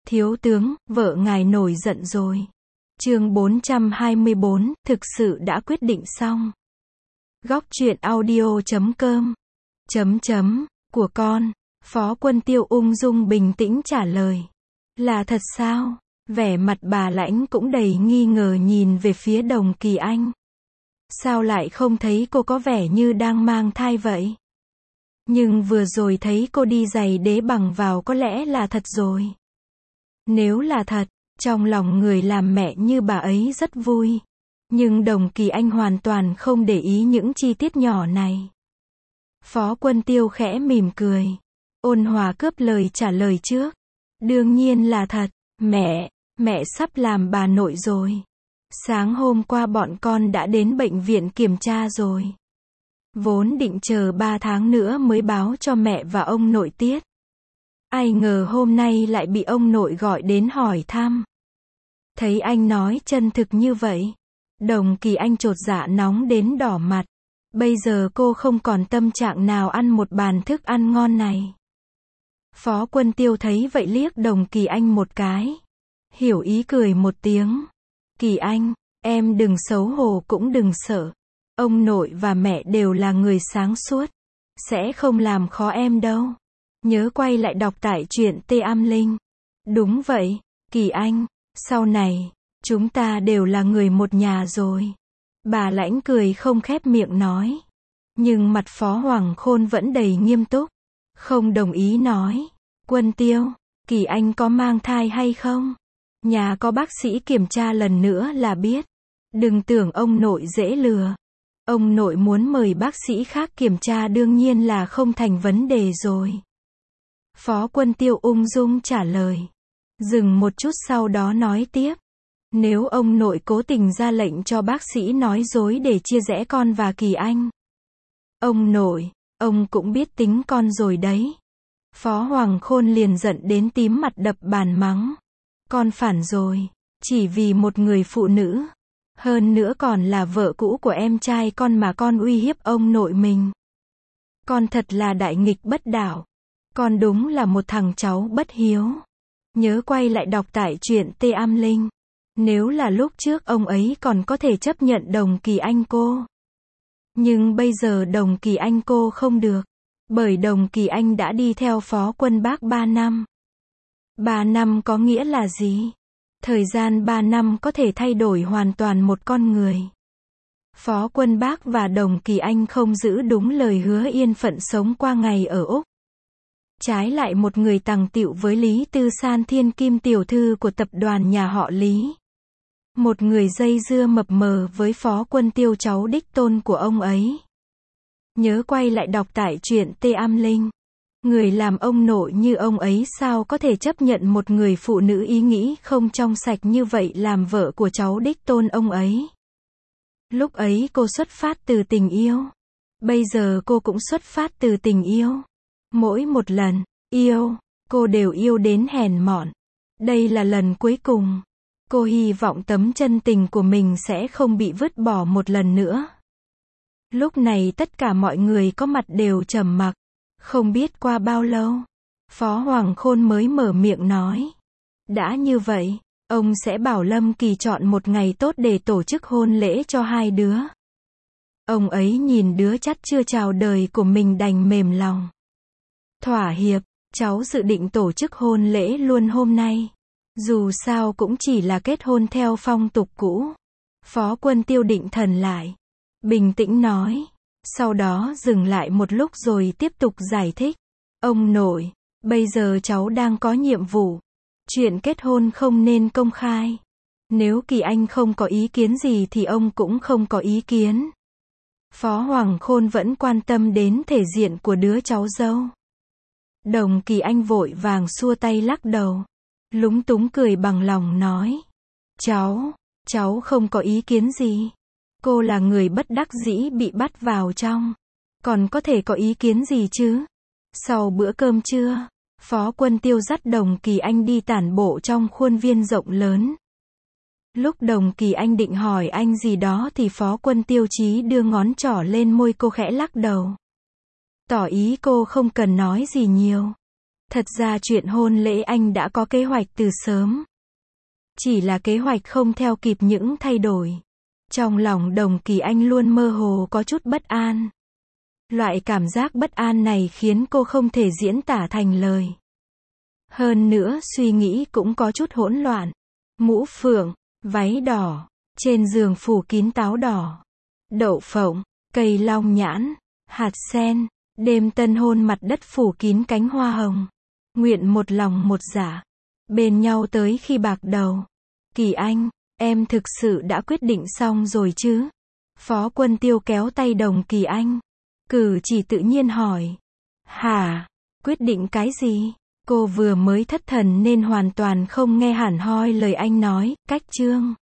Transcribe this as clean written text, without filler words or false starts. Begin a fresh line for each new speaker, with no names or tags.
Thiếu tướng, vợ ngài nổi giận rồi. Chương 424, thực sự đã quyết định xong. Góc truyện audio.com của con. Phó Quân Tiêu ung dung bình tĩnh trả lời. Là thật sao? Vẻ mặt bà Lãnh cũng đầy nghi ngờ nhìn về phía Đồng Kỳ Anh. Sao lại không thấy cô có vẻ như đang mang thai vậy? Nhưng vừa rồi thấy cô đi giày đế bằng vào có lẽ là thật rồi. Nếu là thật, trong lòng người làm mẹ như bà ấy rất vui. Nhưng Đồng Kỳ Anh hoàn toàn không để ý những chi tiết nhỏ này. Phó Quân Tiêu khẽ mỉm cười. Ôn hòa cướp lời trả lời trước. Đương nhiên là thật, mẹ sắp làm bà nội rồi. Sáng hôm qua bọn con đã đến bệnh viện kiểm tra rồi. Vốn định chờ 3 tháng nữa mới báo cho mẹ và ông nội tiết. Ai ngờ hôm nay lại bị ông nội gọi đến hỏi thăm. Thấy anh nói chân thực như vậy, Đồng Kỳ Anh chột dạ nóng đến đỏ mặt. Bây giờ cô không còn tâm trạng nào ăn một bàn thức ăn ngon này. Phó Quân Tiêu thấy vậy liếc Đồng Kỳ Anh một cái. Hiểu ý cười một tiếng. Kỳ Anh, em đừng xấu hổ cũng đừng sợ. Ông nội và mẹ đều là người sáng suốt. Sẽ không làm khó em đâu. Nhớ quay lại đọc tải truyện Tê Am Linh. Đúng vậy, Kỳ Anh, sau này, chúng ta đều là người một nhà rồi. Bà Lãnh cười không khép miệng nói. Nhưng mặt Phó Hoàng Khôn vẫn đầy nghiêm túc. Không đồng ý nói. Quân Tiêu, Kỳ Anh có mang thai hay không? Nhà có bác sĩ kiểm tra lần nữa là biết. Đừng tưởng ông nội dễ lừa. Ông nội muốn mời bác sĩ khác kiểm tra đương nhiên là không thành vấn đề rồi. Phó Quân Tiêu ung dung trả lời. Dừng một chút sau đó nói tiếp. Nếu ông nội cố tình ra lệnh cho bác sĩ nói dối để chia rẽ con và Kỳ Anh. Ông nội, ông cũng biết tính con rồi đấy. Phó Hoàng Khôn liền giận đến tím mặt đập bàn mắng. Con phản rồi, chỉ vì một người phụ nữ. Hơn nữa còn là vợ cũ của em trai con mà con uy hiếp ông nội mình. Con thật là đại nghịch bất đạo. Con đúng là một thằng cháu bất hiếu. Nhớ quay lại đọc tải truyện Tê Am Linh. Nếu là lúc trước ông ấy còn có thể chấp nhận Đồng Kỳ Anh cô. Nhưng bây giờ Đồng Kỳ Anh cô không được. Bởi Đồng Kỳ Anh đã đi theo Phó Quân Bác 3 năm. 3 năm có nghĩa là gì? Thời gian 3 năm có thể thay đổi hoàn toàn một con người. Phó Quân Bác và Đồng Kỳ Anh không giữ đúng lời hứa yên phận sống qua ngày ở Úc. Trái lại một người tằng tịu với Lý Tư San thiên kim tiểu thư của tập đoàn nhà họ Lý. Một người dây dưa mập mờ với Phó Quân Tiêu cháu đích tôn của ông ấy. Nhớ quay lại đọc tải truyện Tê Am Linh. Người làm ông nội như ông ấy sao có thể chấp nhận một người phụ nữ ý nghĩ không trong sạch như vậy làm vợ của cháu đích tôn ông ấy. Lúc ấy cô xuất phát từ tình yêu. Bây giờ cô cũng xuất phát từ tình yêu. Mỗi một lần yêu, cô đều yêu đến hèn mọn. Đây là lần cuối cùng. Cô hy vọng tấm chân tình của mình sẽ không bị vứt bỏ một lần nữa. Lúc này tất cả mọi người có mặt đều trầm mặc. Không biết qua bao lâu, Phó Hoàng Khôn mới mở miệng nói. Đã như vậy, ông sẽ bảo Lâm Kỳ chọn một ngày tốt để tổ chức hôn lễ cho hai đứa. Ông ấy nhìn đứa chắt chưa chào đời của mình đành mềm lòng. Thỏa hiệp, cháu dự định tổ chức hôn lễ luôn hôm nay. Dù sao cũng chỉ là kết hôn theo phong tục cũ. Phó Quân Tiêu định thần lại. Bình tĩnh nói. Sau đó dừng lại một lúc rồi tiếp tục giải thích. Ông nội, bây giờ cháu đang có nhiệm vụ. Chuyện kết hôn không nên công khai. Nếu Kỳ Anh không có ý kiến gì thì ông cũng không có ý kiến. Phó Hoàng Khôn vẫn quan tâm đến thể diện của đứa cháu dâu. Đồng Kỳ Anh vội vàng xua tay lắc đầu. Lúng túng cười bằng lòng nói. Cháu không có ý kiến gì. Cô là người bất đắc dĩ bị bắt vào trong. Còn có thể có ý kiến gì chứ? Sau bữa cơm trưa, Phó Quân Tiêu dắt Đồng Kỳ Anh đi tản bộ trong khuôn viên rộng lớn. Lúc Đồng Kỳ Anh định hỏi anh gì đó thì Phó Quân Tiêu chí đưa ngón trỏ lên môi cô khẽ lắc đầu. Tỏ ý cô không cần nói gì nhiều. Thật ra chuyện hôn lễ anh đã có kế hoạch từ sớm. Chỉ là kế hoạch không theo kịp những thay đổi. Trong lòng Đồng Kỳ Anh luôn mơ hồ có chút bất an. Loại cảm giác bất an này khiến cô không thể diễn tả thành lời. Hơn nữa suy nghĩ cũng có chút hỗn loạn. Mũ phượng, váy đỏ, trên giường phủ kín táo đỏ, đậu phộng, cây long nhãn, hạt sen, đêm tân hôn mặt đất phủ kín cánh hoa hồng. Nguyện một lòng một dạ, bên nhau tới khi bạc đầu. Kỳ Anh, em thực sự đã quyết định xong rồi chứ? Phó Quân Tiêu kéo tay Đồng Kỳ Anh. Cử chỉ tự nhiên hỏi. Hả? Quyết định cái gì? Cô vừa mới thất thần nên hoàn toàn không nghe hẳn hoi lời anh nói, cách chương.